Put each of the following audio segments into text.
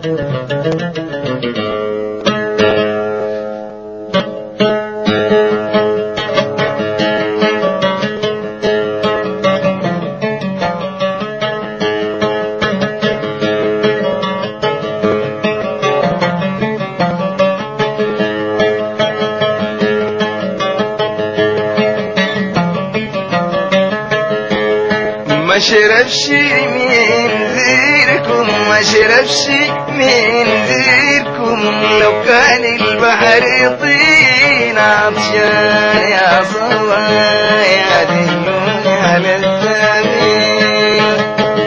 ما شربش من ذيركم، ما شربش من ذيركم، لو كان البحر طين عطشان يا صبا يا دلوني على السبيل.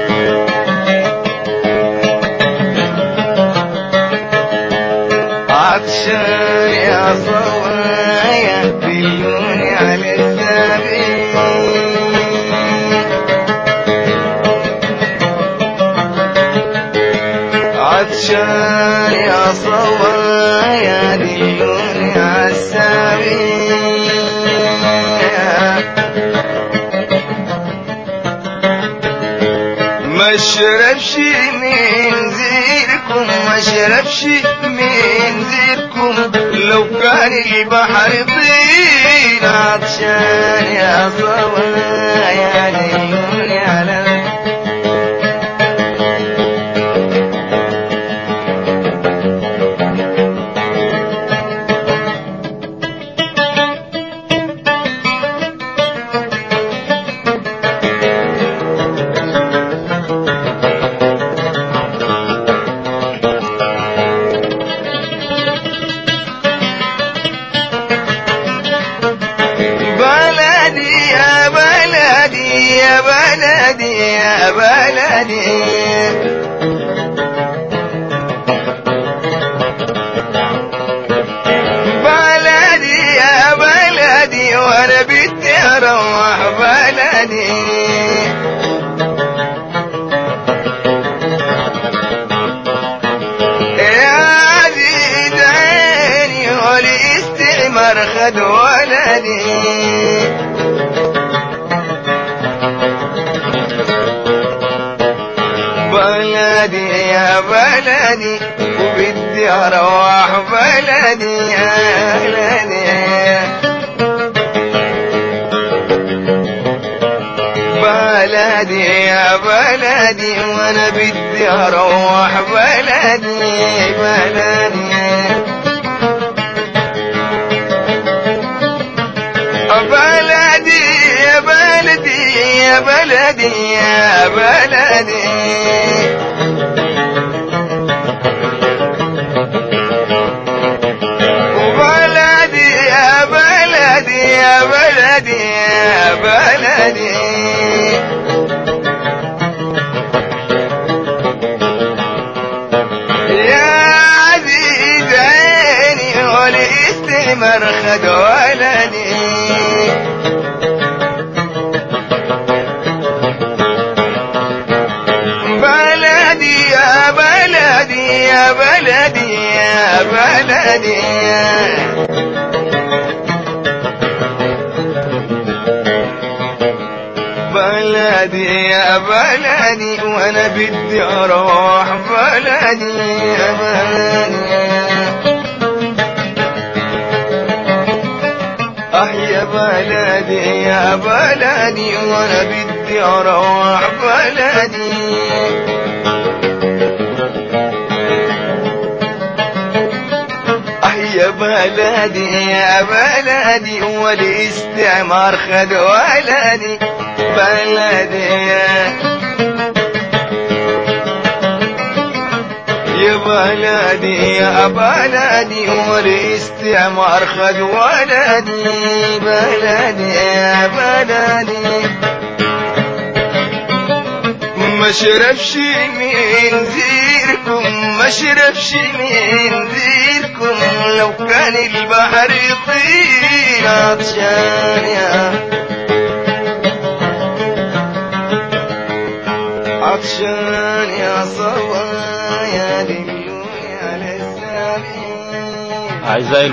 عطشان يا صبا يا دلوني على السبيل. عطشان يا صبايا دلوني عالسبيل. ما شربش من زيركم، ما شربش من زيركم، لو كان البحر طين عطشان يا صبايا دلوني على يا بلدي يا بلدي يا بلدي. بلدي يا بلدي وانا بدي اروح بلدي. يا زيد عيني والاستعمار خد ولدي. بلدي يا بلدي وبدي اروح بلدي يا بلدي. بلدي يا بلدي وانا بدي اروح بلدي بلدي. بلدي يا بلدي يا بلدي يا بلدي. وبلدي يا بلدي يا بلدي يا بلدي. يا عزيز عيني والاستعمار خد ولدي. بلدي يا بلدي يا بلدي يا بلدي. بلدي يا بلدي وانا بدي اروح بلدي يا بلدي. يا بلدي يا بلدي وانا بدي اروح بلدي. يا بلدي يا بلدي والاستعمار خد ولدي. بلدي يا بلدي يا بلدي والاستعمار خد ولدي. بلدي يا بلدي ما شربش من زيركم، ما شربش من زيركم، لو كان البحر طين عطشان يا عطشان يا صبا يا دلوني على السبيل.